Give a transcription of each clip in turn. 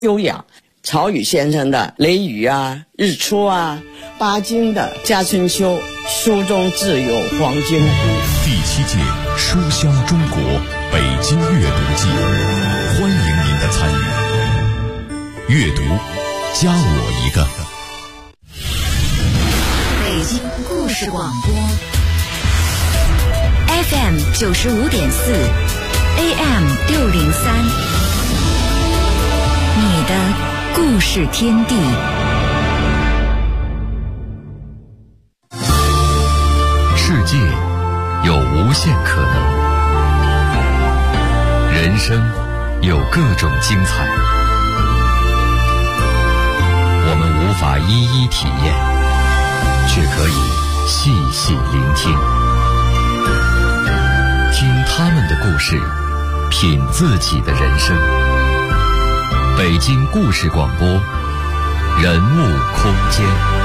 优养。曹禺先生的《雷雨》啊、《日出》啊，巴金的《家春秋》，书中自有黄金屋。 第7届书香中国北京阅读季，欢迎您的参与。阅读，加我一个。 北京故事广播 FM 95.4 AM 603，你的故事天地。 世界有无限可能，人生有各种精彩，我们无法一一体验，却可以细细聆听，听他们的故事，品自己的人生。北京故事广播，人物空间。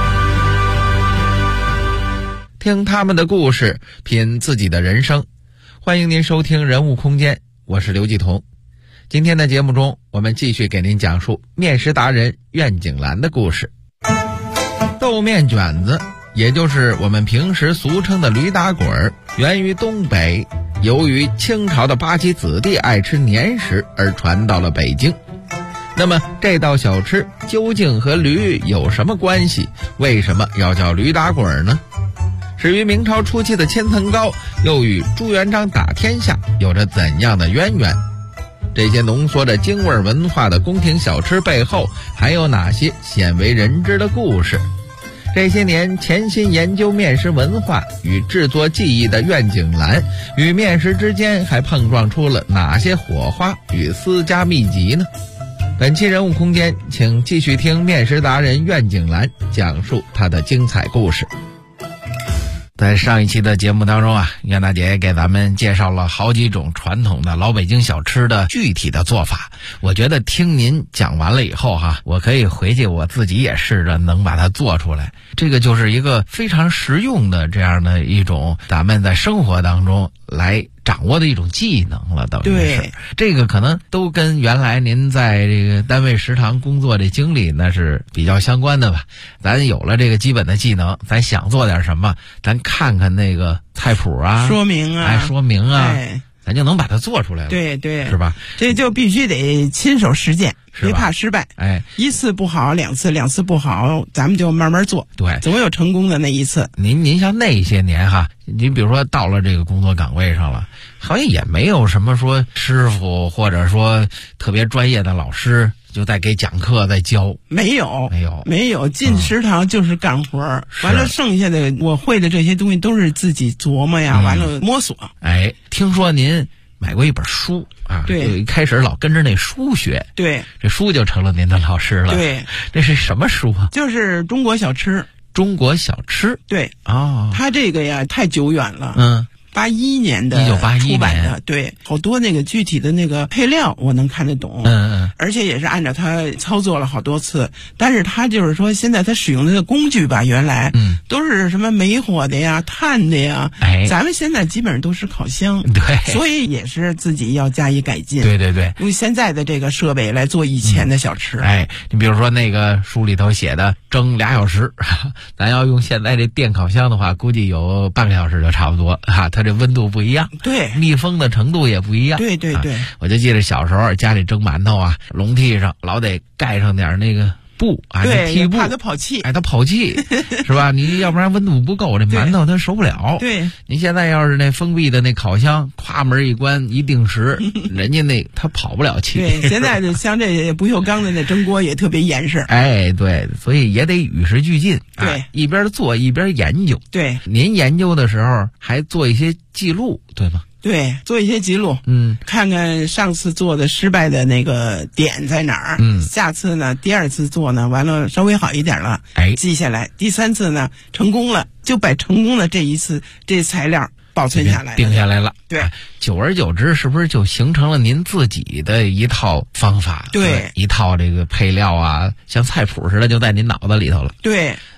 听他们的故事，品自己的人生。欢迎您收听人物空间，我是刘继彤。今天的节目中，我们继续给您讲述面食达人苑景兰的故事。豆面卷子，也就是我们平时俗称的驴打滚，源于东北，由于清朝的八旗子弟爱吃粘食而传到了北京。那么这道小吃究竟和驴有什么关系？为什么要叫驴打滚呢？始于明朝初期的千层糕，又与朱元璋打天下有着怎样的渊源？这些浓缩着京味文化的宫廷小吃背后，还有哪些鲜为人知的故事？这些年潜心研究面食文化与制作技艺的苑景兰，与面食之间还碰撞出了哪些火花与私家秘籍呢？本期人物空间，请继续听面食达人苑景兰讲述她的精彩故事。在上一期的节目当中啊，苑大姐给咱们介绍了好几种传统的老北京小吃的具体的做法。我觉得听您讲完了以后哈，我可以回去我自己也试着能把它做出来。这个就是一个非常实用的这样的一种咱们在生活当中来掌握的一种技能了，等于是。对，这个可能都跟原来您在这个单位食堂工作的经历那是比较相关的吧。咱有了这个基本的技能，咱想做点什么，咱看看那个菜谱啊， 说明啊， 咱就能把它做出来了。 对对， 是吧？ 这就必须得亲手实践，别怕失败。一次不好，两次不好，咱们就慢慢做。 对， 总有成功的那一次。 您像那些年哈，您比如说到了这个工作岗位上了，好像也没有什么说师傅或者说特别专业的老师就在给讲课在教。没有，进食堂就是干活，完了剩下的我会的这些东西都是自己琢磨呀，完了摸索。听说您买过一本书啊？对，一开始老跟着那书学。对，这书就成了您的老师了。对，这是什么书啊？就是中国小吃。中国小吃。对，他这个呀太久远了。81年的出版的，对，好多那个具体的那个配料我能看得懂，而且也是按照它操作了好多次。但是它就是说，现在它使用的工具吧，原来都是什么煤火的呀、炭的呀，咱们现在基本上都是烤箱，对，所以也是自己要加以改进。对对对，用现在的这个设备来做以前的小吃。你比如说那个书里头写的蒸2小时，咱要用现在这电烤箱的话，估计有半个小时就差不多哈，它这温度不一样，对，密封的程度也不一样。对对对，我就记得小时候家里蒸馒头啊，笼屉上老得盖上点那个布啊，对，屉布，怕它跑气。它跑气是吧？你要不然温度不够，这馒头它受不了。对，你现在要是那封闭的那烤箱，咵门一关一定时，人家那它跑不了气。对，现在像这不锈钢的那蒸锅也特别严实。对，所以也得与时俱进。对，一边做一边研究。对，您研究的时候还做一些记录，对吗？对，做一些记录，看看上次做的失败的那个点在哪儿，下次呢，第二次做呢，完了稍微好一点了，记下来，第三次呢成功了，就把成功的这一次这材料保存下来，定下来了。对，久而久之，是不是就形成了您自己的一套方法？对，一套这个配料啊，像菜谱似的，就在您脑子里头了。对。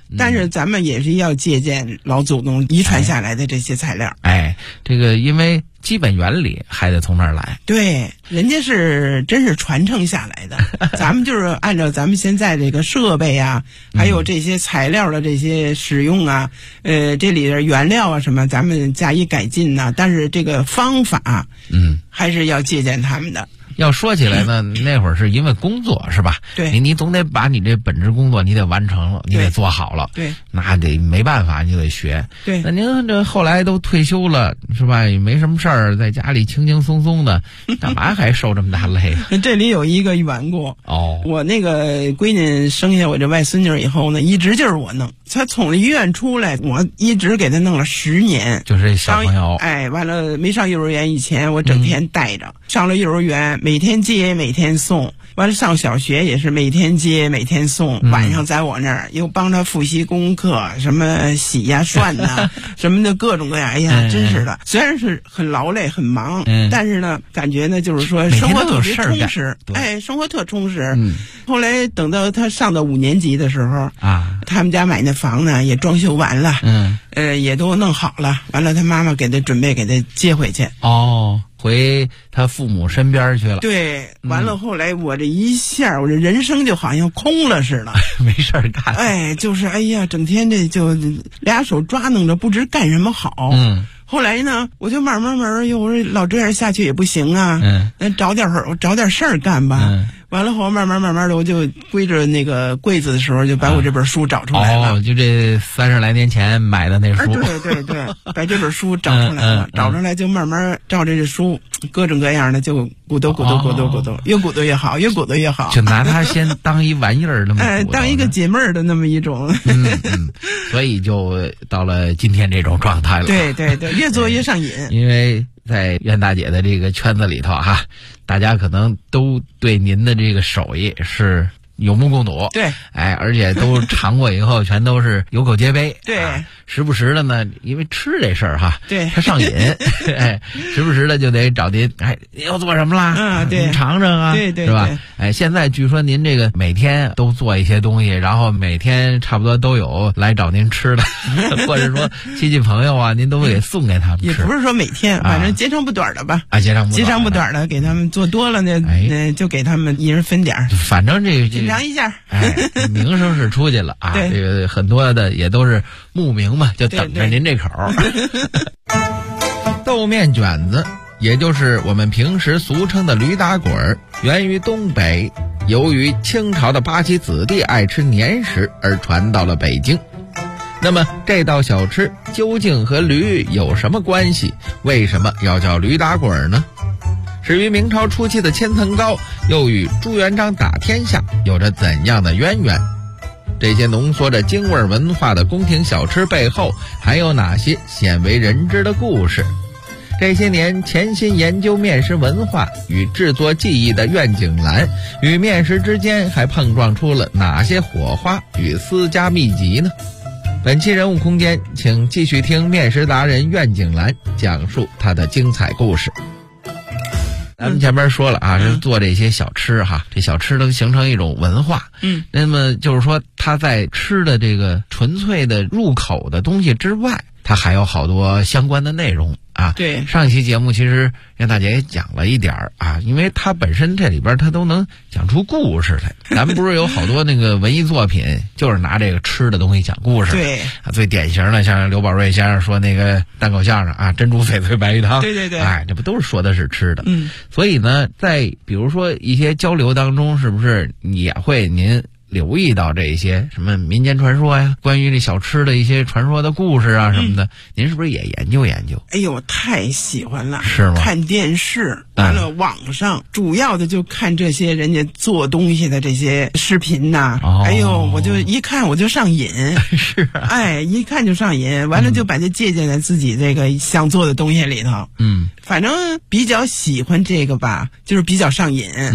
但是咱们也是要借鉴老祖宗遗传下来的这些材料。 这个因为基本原理还得从那儿来。 对，人家是真是传承下来的，咱们就是按照咱们现在这个设备啊，还有这些材料的这些使用啊，这里的原料啊什么，咱们加以改进呐。但是这个方法，还是要借鉴他们的。 要说起来呢，那会儿是因为工作是吧？ 对， 你总得把你这本职工作你得完成了，你得做好了。 对， 那得没办法，你就得学。 对， 那您这后来都退休了是吧？也没什么事儿，在家里轻轻松松的，干嘛还受这么大累啊？ 这里有一个缘故哦， 我那个闺女生下我这外孙女以后呢，一直就是我弄。她从医院出来，我一直给她弄了10年。 就是小朋友， 完了没上幼儿园以前，我整天带着。上了幼儿园，每天接每天送。完了上小学也是每天接每天送，晚上在我那儿又帮他复习功课，什么洗呀涮呐什么的各种各样。哎呀，真是的，虽然是很劳累很忙，但是呢感觉呢就是说生活特别充实。生活特充实。后来等到他上到5年级的时候啊，他们家买那房呢也装修完了，也都弄好了。完了他妈妈给他准备给他接回去。 回他父母身边去了。 对，完了后来我这一下，我这人生就好像空了似的， 没事儿干。 就是哎呀，整天这就俩手抓弄着，不知干什么好。后来呢，我就慢慢我说老这样下去也不行啊，找点事儿干吧。完了后慢慢的，我就归着那个柜子的时候，就把我这本书找出来了。 就这30来年前买的那书。 对，把这本书找出来了，找出来就慢慢照着这书，各种各样的就鼓捣，越鼓捣越好，越鼓捣越好。 就拿它先当一玩意儿那么当一个解闷儿的那么一种。 所以就到了今天这种状态了。 对，越做越上瘾。 因为在袁大姐的这个圈子里头哈，大家可能都对您的这个手艺是有目共睹。 对， 而且都尝过以后全都是有口皆碑。 对， 时不时的呢，因为吃这事儿哈， 对， 它上瘾。时不时的就得找您，要做什么啦？ 对， 您尝尝啊， 对， 是吧？现在据说您这个每天都做一些东西，然后每天差不多都有来找您吃的，或者说亲戚朋友啊，您都会给送给他们吃。 也不是说每天，反正截长补短的吧。 截长补短的，给他们做多了呢，就给他们一人分点儿。 反正这品尝一下。 名声是出去了啊！ 对， 这个很多的也都是慕名嘛，就等着您这口。豆面卷子，也就是我们平时俗称的驴打滚儿，源于东北，由于清朝的八旗子弟爱吃年食而传到了北京。那么这道小吃究竟和驴有什么关系？为什么要叫驴打滚儿呢？始于明朝初期的千层糕，又与朱元璋打天下有着怎样的渊源？这些浓缩着京味文化的宫廷小吃背后，还有哪些鲜为人知的故事？这些年潜心研究面食文化与制作技艺的苑景兰，与面食之间还碰撞出了哪些火花与私家秘籍呢？本期人物空间，请继续听面食达人苑景兰讲述他的精彩故事。咱们前面说了啊，是做这些小吃哈，这小吃都形成一种文化。那么就是说，它在吃的这个纯粹的入口的东西之外，它还有好多相关的内容啊。 对， 上一期节目其实袁大姐也讲了一点啊，因为它本身这里边它都能讲出故事来。咱们不是有好多那个文艺作品，就是拿这个吃的东西讲故事。 对啊，最典型的像刘宝瑞先生说那个单口相声啊，珍珠翡翠白玉汤。 对， 这不都是说的是吃的？所以呢，在比如说一些交流当中，是不是也会您留意到这些什么民间传说呀，关于这小吃的一些传说的故事啊什么的，您是不是也研究研究？ 哎呦，太喜欢了。 是吗？ 看电视，完了网上，主要的就看这些人家做东西的这些视频呐。哎呦，我就一看我就上瘾。 是啊。 一看就上瘾，完了就把它借鉴在自己这个想做的东西里头。反正比较喜欢这个吧，就是比较上瘾。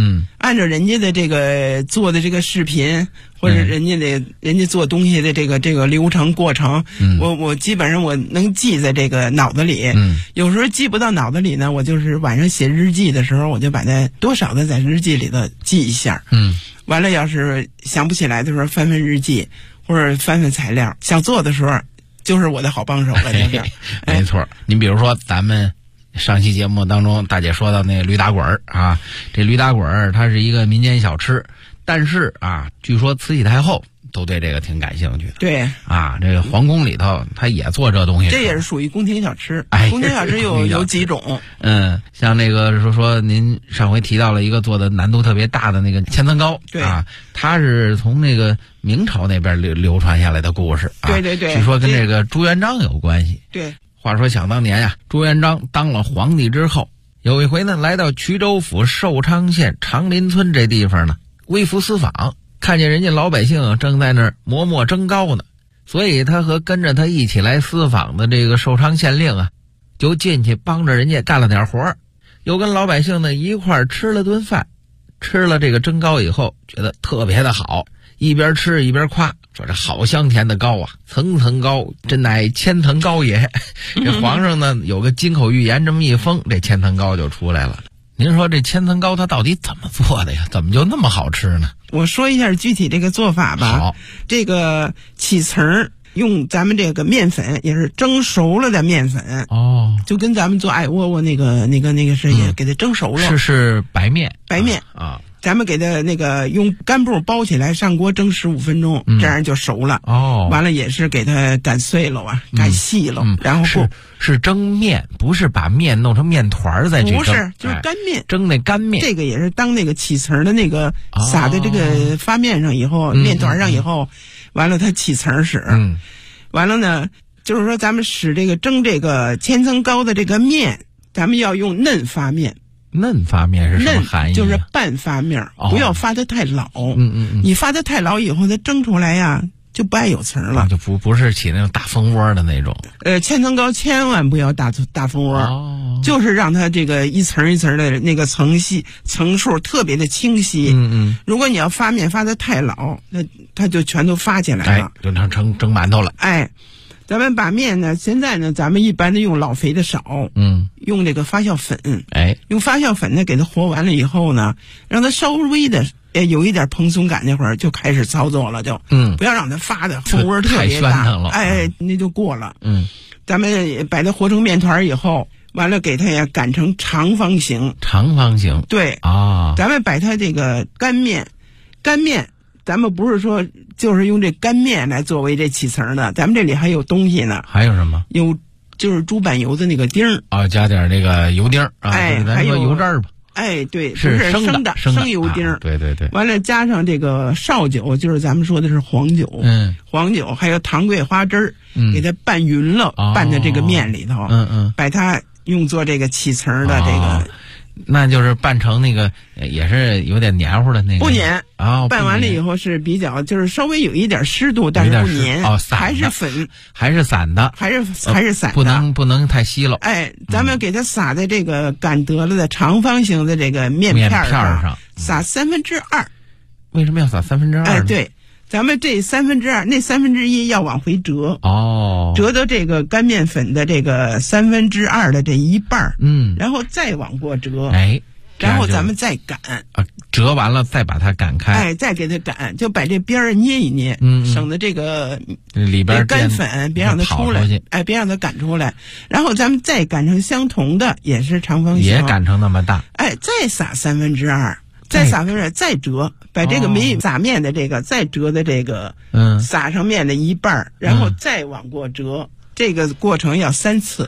按照人家的这个做的这个视频，或者人家做东西的这个流程过程，我基本上我能记在这个脑子里。有时候记不到脑子里呢，我就是晚上写日记的时候，我就把它多少的在日记里头记一下。完了要是想不起来的时候，翻翻日记或者翻翻材料，想做的时候就是我的好帮手了。就是没错。您比如说咱们上期节目当中，大姐说到那个驴打滚啊，这驴打滚它是一个民间小吃，但是啊，据说慈禧太后都对这个挺感兴趣的。 对啊，这个皇宫里头他也做这东西， 这也是属于宫廷小吃。宫廷小吃有几种？ 像那个说您上回提到了一个做的难度特别大的那个千层糕， 对啊，它是从那个明朝那边流传下来的故事啊。 对， 据说跟这个朱元璋有关系。 对。 话说想当年呀，朱元璋当了皇帝之后，有一回呢，来到衢州府寿昌县长林村这地方呢，微服私访，看见人家老百姓正在那儿磨蒸糕呢，所以他和跟着他一起来私访的这个寿昌县令啊，就进去帮着人家干了点活，又跟老百姓呢一块儿吃了顿饭，吃了这个蒸糕以后，觉得特别的好，一边吃一边夸，说这好香甜的糕啊，层层高，真乃千层糕也。这皇上呢有个金口玉言，这么一封，这千层糕就出来了。您说这千层糕它到底怎么做的呀？怎么就那么好吃呢？ 我说一下具体这个做法吧。 好， 这个起层用咱们这个面粉，也是蒸熟了的面粉。 哦， 就跟咱们做艾窝窝那个是也给它蒸熟了。 是白面啊。 咱们给它那个用干布包起来，上锅蒸15分钟，这样就熟了。 哦， 完了也是给它擀碎了啊，擀细了，然后是蒸面，不是把面弄成面团再去蒸， 不是，就是干面， 蒸那干面。 这个也是当那个起层的那个撒在这个发面上以后，面团上以后，完了它起层使。完了呢，就是说咱们使这个蒸这个千层糕的这个面，咱们要用嫩发面。 嫩发面是什么含义？ 就是半发面，不要发得太老。你发得太老以后，它蒸出来呀就不爱有层了， 就不是起那种大蜂窝的那种。 千层糕千万不要大蜂窝，就是让它这个一层一层的那个层数特别的清晰。如果你要发面发得太老，那它就全都发起来了， 就成蒸馒头了。 咱们把面呢，现在呢，咱们一般的用老肥的少，用这个发酵粉，用发酵粉呢给它和完了以后呢，让它稍微的有一点蓬松感，那会儿就开始操作了，就不要让它发的蜂窝特别大，那就过了。咱们把它和成面团以后，完了给它也擀成长方形。对啊，咱们把它这个干面。咱们不是说就是用这干面来作为这起层的，咱们这里还有东西呢。 还有什么？ 有就是猪板油的那个丁儿啊，加点那个油丁啊， 还有油渣吧。 对， 是生油丁儿。 对。 完了加上这个绍酒，就是咱们说的是黄酒。黄酒还有糖桂花汁儿，给它拌匀了，拌在这个面里头。把它用作这个起层的这个。 那就是拌成那个也是有点黏糊的那个。 不黏啊，拌完了以后是比较就是稍微有一点湿度，但是不黏还是粉， 还是散的， 还是散的，不能太稀了。 咱们给它撒在这个擀得了的长方形的这个面片上，撒2/3。 为什么要撒2/3？ 对。咱们这2/3，那1/3要往回折折到这个干面粉的这个2/3的这一半，然后再往过折，然后咱们再擀折完了再把它擀开， 再给它擀，就把这边儿捏一捏，省得这个里边干粉别让它出来，别让它擀出来，然后咱们再擀成相同的，也是长方形， 也擀成那么大， 再撒2/3。再撒面再折，把这个没撒面的这个再折的这个撒上面的一半，然后再往过折，这个过程要3次。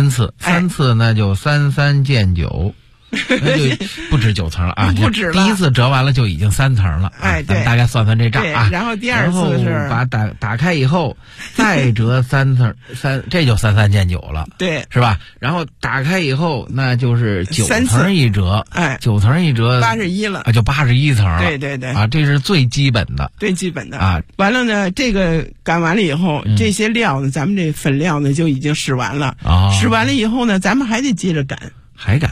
3次那就3×3见9，那就不止9层了啊！ 不止了， 第一次折完了就已经3层了。 对， 咱们大概算算这账啊。 然后第二次是把打开以后再折3层，3这就3×3见9了。 对， 是吧？然后打开以后那就是9层一折，9层一折 81了， 就81层了。 对啊，这是最基本的，啊。 完了呢，这个擀完了以后，这些料呢，咱们这粉料呢就已经使完了。使完了以后呢，咱们还得接着擀，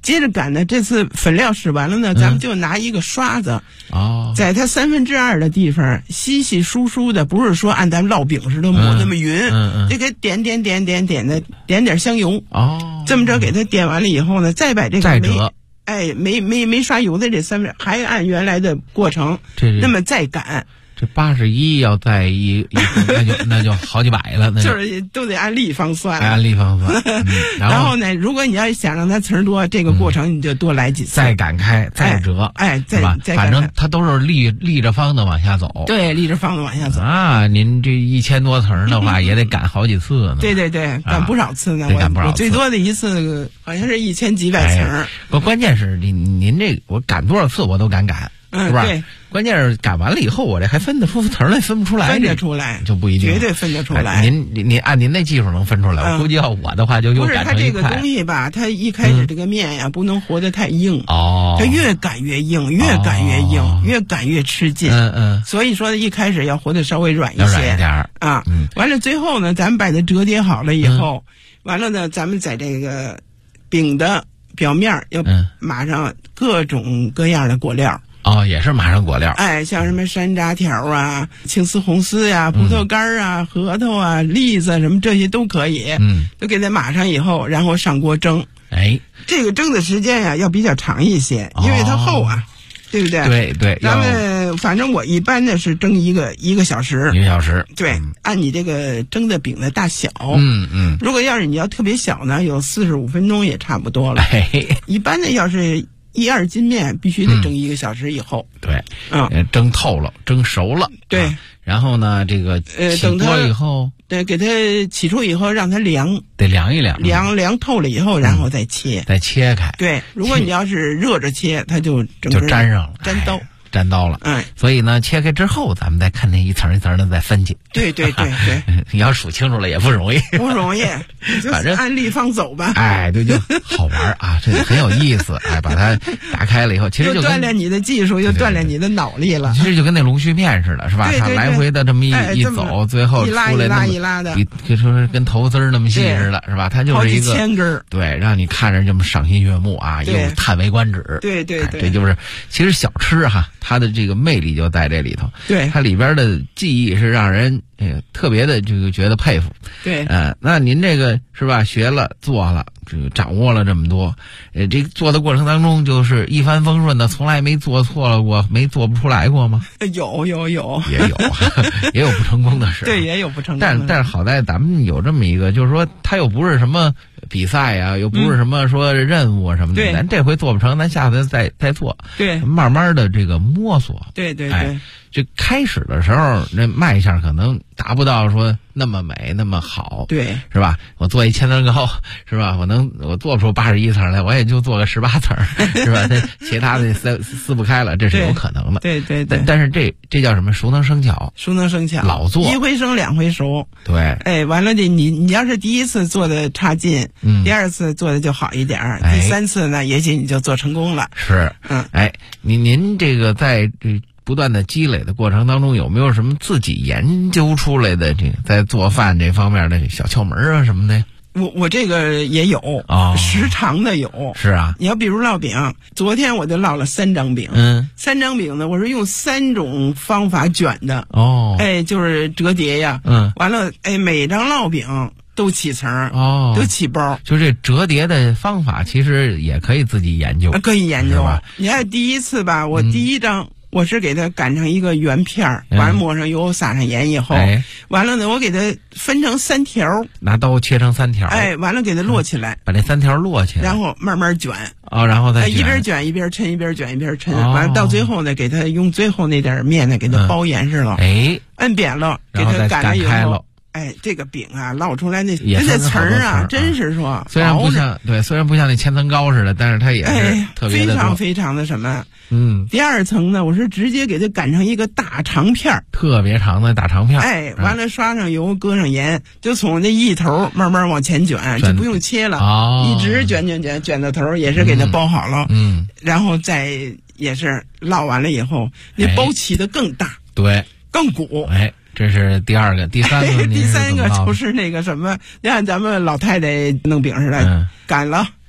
接着擀呢，这次粉料使完了呢，咱们就拿一个刷子，在它2/3的地方稀稀疏疏的，不是说按咱们烙饼似的抹那么匀，这个点的点点香油，这么着给它点完了以后呢，再把这个没刷油的这3/3还按原来的过程，那么再擀。 这81要在一那就好几百了，那就是都得按立方算， 按立方算。 然后呢，如果你要想让它词儿多，这个过程你就多来几次， 再擀开，再折， 是吧？ 反正它都是立着方的往下走。 对，立着方的往下走啊！您这1000多层的话，也得擀好几次呢。 对，擀不少次呢。我最多的一次好像是1000几百层。 关键是您这我擀多少次我都敢擀。是吧？ 对， 关键是擀完了以后，我这还分得出层来，分不出来， 分得出来就不一定， 绝对分得出来。 您按您那技术能分出来，我估计要我的话就又擀成一块。 不是，它这个东西吧，它一开始这个面呀，不能和得太硬它越擀越硬，越擀越硬，越擀越吃劲。所以说一开始要和得稍微软一些， 要软一点啊。完了最后呢，咱们把它折叠好了以后，完了呢，咱们在这个饼的表面要码上各种各样的果料。 也是马上果料， 像什么山楂条啊、青丝、红丝呀、葡萄干啊、核桃啊、栗子什么这些都可以，都给它码上以后，然后上锅蒸。这个蒸的时间呀要比较长一些，因为它厚啊，对不对？ 对， 咱们反正我一般的是蒸一个小时。 1个小时。 对，按你这个蒸的饼的大小。如果要是你要特别小呢，有45分钟也差不多了。一般的要是1-2斤面必须得蒸1个小时以后。 对，蒸透了，蒸熟了。 对， 然后呢，这个起锅以后， 对，给它起出以后让它凉， 得凉一凉， 凉透了以后，然后再切， 再切开。 对，如果你要是热着切，它就粘上了，粘刀了。所以呢，切开之后，咱们再看那一层一层的再分解。 对。 你要数清楚了也不容易， 反正按立方走吧。 对，就好玩啊，这很有意思。把它打开了以后，其实就锻炼你的技术，又锻炼你的脑力了。 其实就跟那龙须面似的，是吧？它来回的这么一走，最后出来一拉的， 就说跟头丝那么细似的，是吧？它就是一个好几千根， 对，让你看着这么赏心悦目啊，又叹为观止。 对， 这就是其实小吃哈，它的这个魅力就在这里头。 对， 它里边的技艺是让人特别的这个觉得佩服。 对， 那您这个是吧？学了做了，这个掌握了这么多，这个做的过程当中就是一帆风顺的，从来没做错了过，没做不出来过吗？ 有，也有不成功的事。 对，也有不成功的。 但是好在咱们有这么一个，就是说它又不是什么比赛啊，又不是什么说任务啊什么的，咱这回做不成，咱下次再做。 对， 慢慢的这个摸索。 对。 这开始的时候，那卖相可能达不到说那么美那么好， 对， 是吧？我做1000层糕，是吧？我做不出81层来，我也就做个18层，是吧？其他的撕不开了，这是有可能的。 对。 但是这叫什么？熟能生巧，老做 1回生2回熟。 对， 完了你要是第一次做的差劲，第2次做的就好一点，第3次呢，也许你就做成功了。 是，您这个在这不断的积累的过程当中，有没有什么自己研究出来的这个在做饭这方面的小窍门啊什么的？ 我这个也有时常的有。 是啊， 你要比如烙饼，昨天我就烙了3张饼。3张饼呢，我是用3种方法卷的。就是折叠呀。完了，每张烙饼都起层，都起包。 就这折叠的方法，其实也可以自己研究。 可以研究吧？你看第一次吧，我第一张。我是给它擀成一个圆片儿，完了抹上油，撒上盐以后，完了呢，我给它分成3条， 拿刀切成3条， 完了给它摞起来， 把这3条摞起来， 然后慢慢卷， 然后再一边卷一边抻，一边卷一边抻，完了到最后呢，给它用最后那点面呢，给它包严实了，摁扁了，给它擀了以后。这个饼啊，烙出来那层啊，真是说， 虽然不像那1000层糕似的，但是它也是特别的非常非常的什么。第2层呢，我是直接给它擀成一个大长片， 特别长的大长片。 完了刷上油，搁上盐，就从这一头慢慢往前卷，就不用切了，一直卷到头，也是给它包好了。然后再也是烙完了以后，那包起的更大， 对， 更鼓。 这是第2个，第3个第3个就是那个什么，你看咱们老太太弄饼似的，擀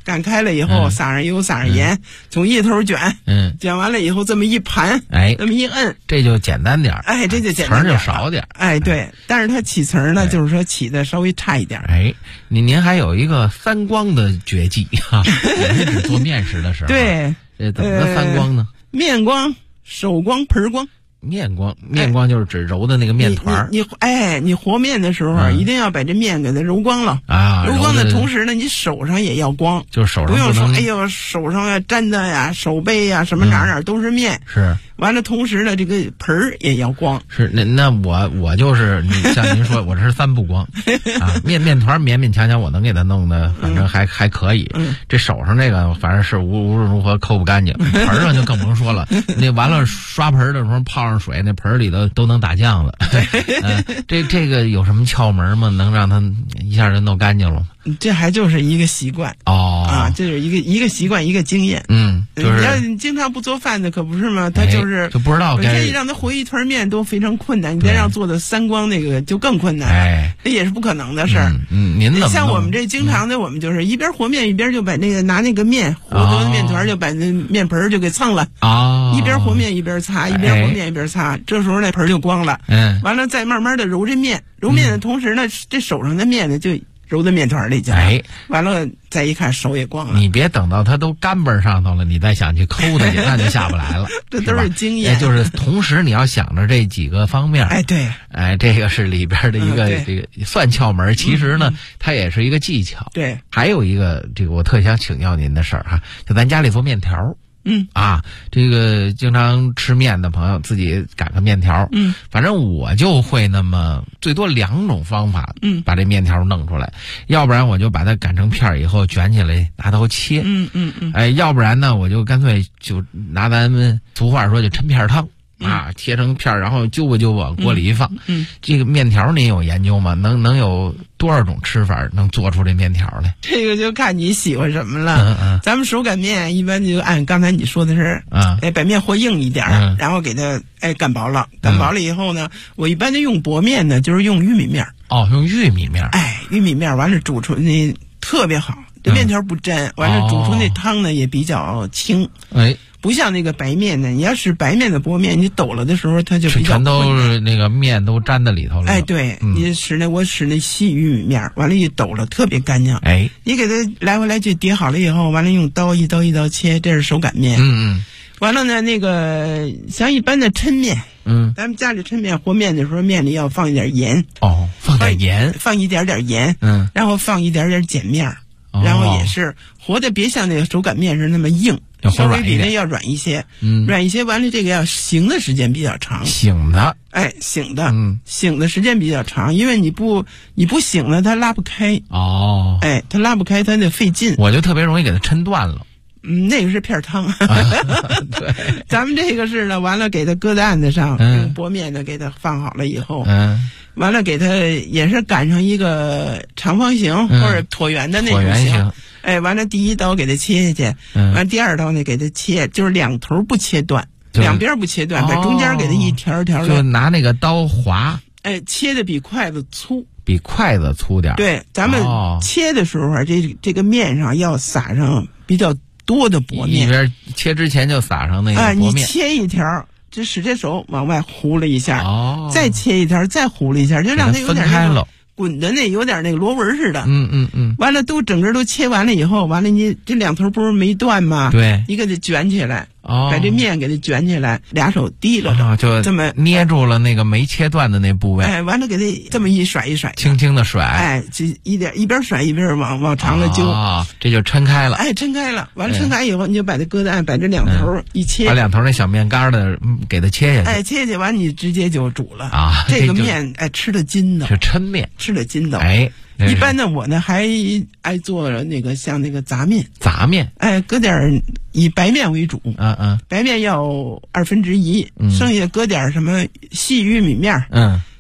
擀开了以后撒上油撒上盐，从一头卷，卷完了以后这么一盘，这么一摁， 这就简单点， 这就简单点， 层就少点， 对，但是它起层呢，就是说起的稍微差一点。 您还有一个三光的绝技啊，也是指做面食的时候。 对， 怎么个三光呢？ 面光、手光、盆光。 面光就是指揉的那个面团。 你和面的时候一定要把这面给它揉光了啊！揉光的同时呢，你手上也要光， 就是手上不用说，哎呦，手上啊沾的呀，手背呀，什么哪都是面。 是。 完了，同时呢，这个盆儿也要光。 是那我就是像您说，我这是三不光啊，面团勉勉强强我能给它弄的，反正还可以。这手上这个反正是无论如何抠不干净，盆上就更甭说了。那完了刷盆的时候泡上水，那盆里头都能打酱了。这个有什么窍门吗？能让它一下就弄干净了吗？ 这还就是一个习惯这是一个习惯，一个经验。 就是你要经常不做饭的可不是吗？他就不知道该让他和一团面都非常困难，你再让做的三光那个就更困难，这也是不可能的事儿。 您怎么像我们这经常的，我们就是一边和面一边就把那个拿那个面和多的面团就把那面盆就给蹭了一边和面一边擦，一边和面一边擦，这时候那盆就光了。完了再慢慢的揉这面，揉面的同时呢，这手上的面呢就揉到面团里去了。完了再一看手也光了。 你别等到它都干巴上头了，你再想去抠它去，那就下不来了。 这都是经验。 就是同时你要想着这几个方面。 对。 这个是里边的一个这个算窍门，其实呢，它也是一个技巧。 对。 还有一个这个我特想请教您的事儿哈，就咱家里做面条。这个经常吃面的朋友自己擀个面条。反正我就会那么最多2种方法，把这面条弄出来。要不然我就把它擀成片以后卷起来拿刀切。要不然呢，我就干脆就拿咱们俗话说就抻片汤。切成片然后揪吧往锅里一放。这个面条您有研究吗？能有多少种吃法能做出这面条来？ 这个就看你喜欢什么了。咱们手擀面一般就按刚才你说的是，把面和硬一点，然后给它擀薄了。擀薄了以后呢，我一般就用薄面呢，就是用玉米面。 用玉米面。 玉米面完了煮出那特别好，这面条不粘，完了煮出那汤呢也比较清。不像那个白面呢，你要是白面的薄面，你抖了的时候它就比较全都是那个面都粘在里头了。 对，你我使那细玉米面，完了一抖了特别干净。你给它来回来去叠好了以后，完了用刀一刀切，这是手擀面。完了呢，那个像一般的抻面，咱们家里抻面和面的时候，面里要放一点盐。 放点盐， 放一点盐。然后放一点碱面，然后也是和的，别像那个手擀面是那么硬。稍微比那要软一些，软一些。完了，这个要醒的时间比较长。醒的时间比较长，因为你不醒了，它拉不开。它拉不开，它得费劲。 我就特别容易给它抻断了。 那个是片汤。对，咱们这个是呢，完了给它搁在案子上，用薄面呢给它放好了以后，完了给它也是擀成一个长方形或者椭圆的那种形。完了第一刀给它切下去，完第二刀呢给它切，就是两头不切断，两边不切断，把中间给它一条一条的， 就拿那个刀划， 切的比筷子粗， 比筷子粗点。 对，咱们切的时候这个面上要撒上比较多的薄面， 一边切之前就撒上那个薄面。 你切一条，就使这手往外糊了一下，再切一条，再糊了一下，就让它有点那个滚的有点那个螺纹似的。完了整个都切完了以后，完了你这两头不是没断吗？ 对， 你给它卷起来。把这面给它卷起来，俩手提了着， 就这么捏住了那个没切断的那部位。 完了给它这么一甩， 轻轻的甩。 这一边甩一边往长了揪。 这就抻开了。 抻开了，完了抻开以后，你就把它搁在把这两头一切， 把两头那小面干的给它切下去。 切下去完你直接就煮了。这个面吃的筋道。 是抻面， 吃的筋道。一般呢，我呢还爱做那个像那个杂面。搁点以白面为主。白面要1/2，剩下搁点什么细玉米面。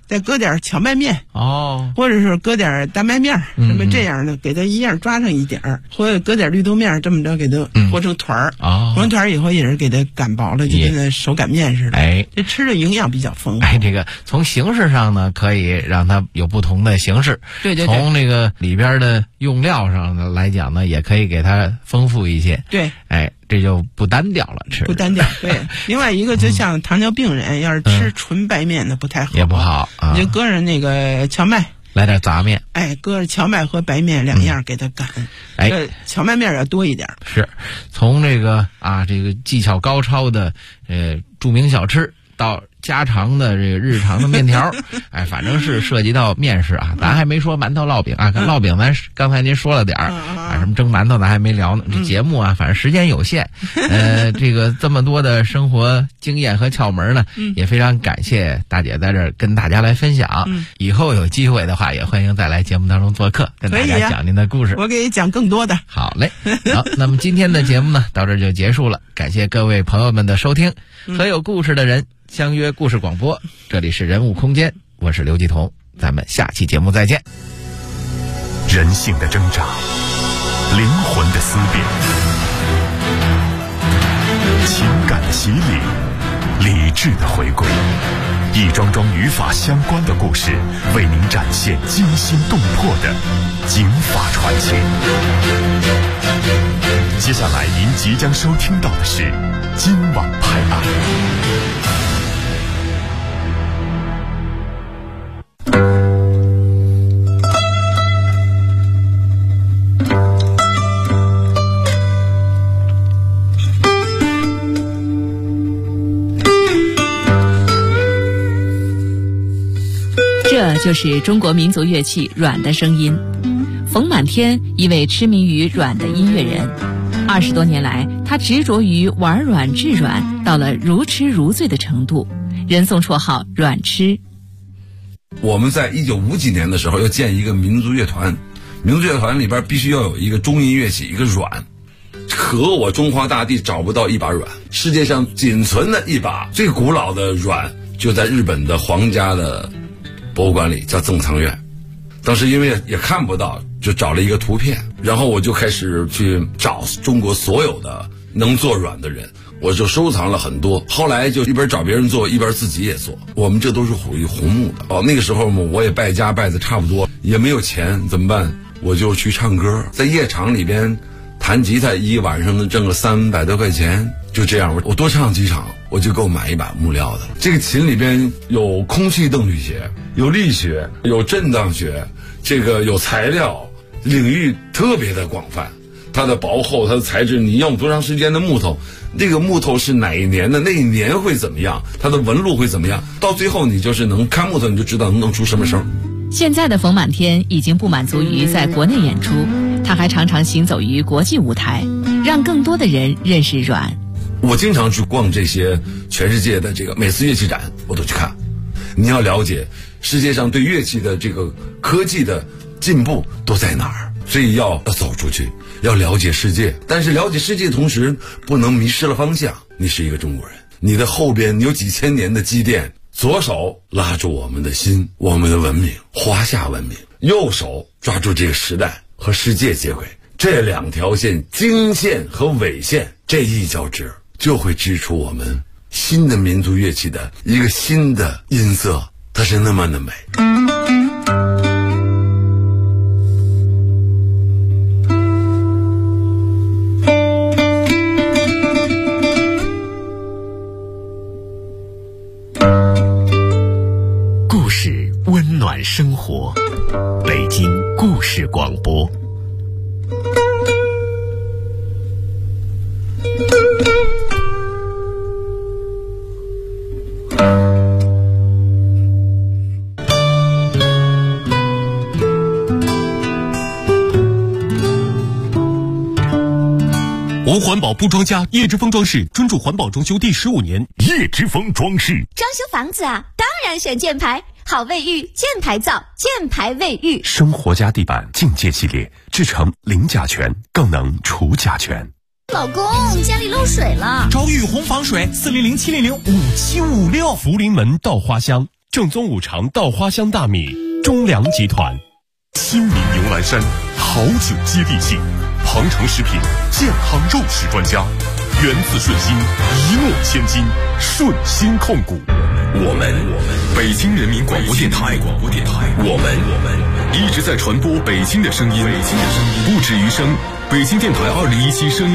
再搁点荞麦面或者是搁点大麦面什么这样的，给它一样抓上一点儿，或者搁点绿豆面，这么着给它和成团儿。和成团儿以后也是给它擀薄了，就跟那手擀面似的。这吃的营养比较丰富。 这个从形式上呢，可以让它有不同的形式。 对。 从这个里边的用料上呢来讲呢，也可以给它丰富一些。 对。 这就不单调了，吃不单调。对。另外一个就像糖尿病人，要是吃纯白面的不太好， 也不好啊。 你就搁上那个荞麦， 来点杂面。 搁着荞麦和白面两样给它擀。荞麦面要多一点。 是，从这个技巧高超的著名小吃到家常的这个日常的面条，反正是涉及到面食啊。咱还没说馒头烙饼啊，烙饼咱刚才您说了点什么蒸馒头咱还没聊呢。这节目啊，反正时间有限，这个这么多的生活经验和窍门呢，也非常感谢大姐在这儿跟大家来分享。以后有机会的话，也欢迎再来节目当中做客，跟大家讲您的故事。 我给你讲更多的。 好嘞，好，那么今天的节目呢，到这儿就结束了，感谢各位朋友们的收听。和有故事的人相约故事广播，这里是人物空间，我是刘继彤，咱们下期节目再见。 人性的挣扎，灵魂的思辨，情感的洗礼，理智的回归，一桩桩与法相关的故事，为您展现惊心动魄的警法传奇。接下来您即将收听到的是今晚拍案。 这就是中国民族乐器阮的声音。冯满天，一位痴迷于阮的音乐人，20多年来，他执着于玩阮制阮，到了如痴如醉的程度，人送绰号阮痴。 我们在1950几年的时候要建一个民族乐团，民族乐团里边必须要有一个中音乐器，一个阮。可我中华大地找不到一把阮，世界上仅存的一把最古老的阮就在日本的皇家的博物馆里，叫赠藏院。当时因为也看不到，就找了一个图片，然后我就开始去找中国所有的能做阮的人，我就收藏了很多。后来就一边找别人做，一边自己也做。我们这都是属于红木的。那个时候我也败家败的差不多，也没有钱，怎么办？我就去唱歌，在夜场里边弹吉他，一晚上能挣个300多块钱。就这样，我多唱几场，我就够买一把木料的了。这个琴里边有空气动力学，有力学，有震荡学，这个有材料，领域特别的广泛。它的薄厚，它的材质，你用多长时间的木头，那个木头是哪一年的，那一年会怎么样，它的纹路会怎么样，到最后你就是能看木头，你就知道能弄出什么声。 现在的冯满天已经不满足于在国内演出，他还常常行走于国际舞台，让更多的人认识阮。 我经常去逛这些全世界的这个每次乐器展，我都去看。你要了解世界上对乐器的这个科技的进步都在哪儿，所以要走出去，要了解世界。但是了解世界的同时，不能迷失了方向。你是一个中国人，你的后边有几千年的积淀，左手拉住我们的心，我们的文明，华夏文明；右手抓住这个时代和世界接轨。这两条线，经线和纬线，这一交织，就会织出我们新的民族乐器的一个新的音色，它是那么的美。 故事温暖生活，北京故事广播。 无环保不装家，叶之峰装饰专注环保装修第15年。 叶之峰装饰装修房子啊，当然选箭牌，好卫浴，箭牌造，箭牌卫浴。 生活家地板境界系列，制成零甲醛，更能除甲醛。 老公，家里漏水了， 找雨虹防水，400-700-5756。福临门稻花香。 正宗五常稻花香大米，中粮集团。亲民牛栏山，好酒接地气，庞城食品健康肉食专家，源自顺心，一诺千金，顺心控股。我们北京人民广播电台，我们一直在传播北京的声音，不止于声。北京电台2017声音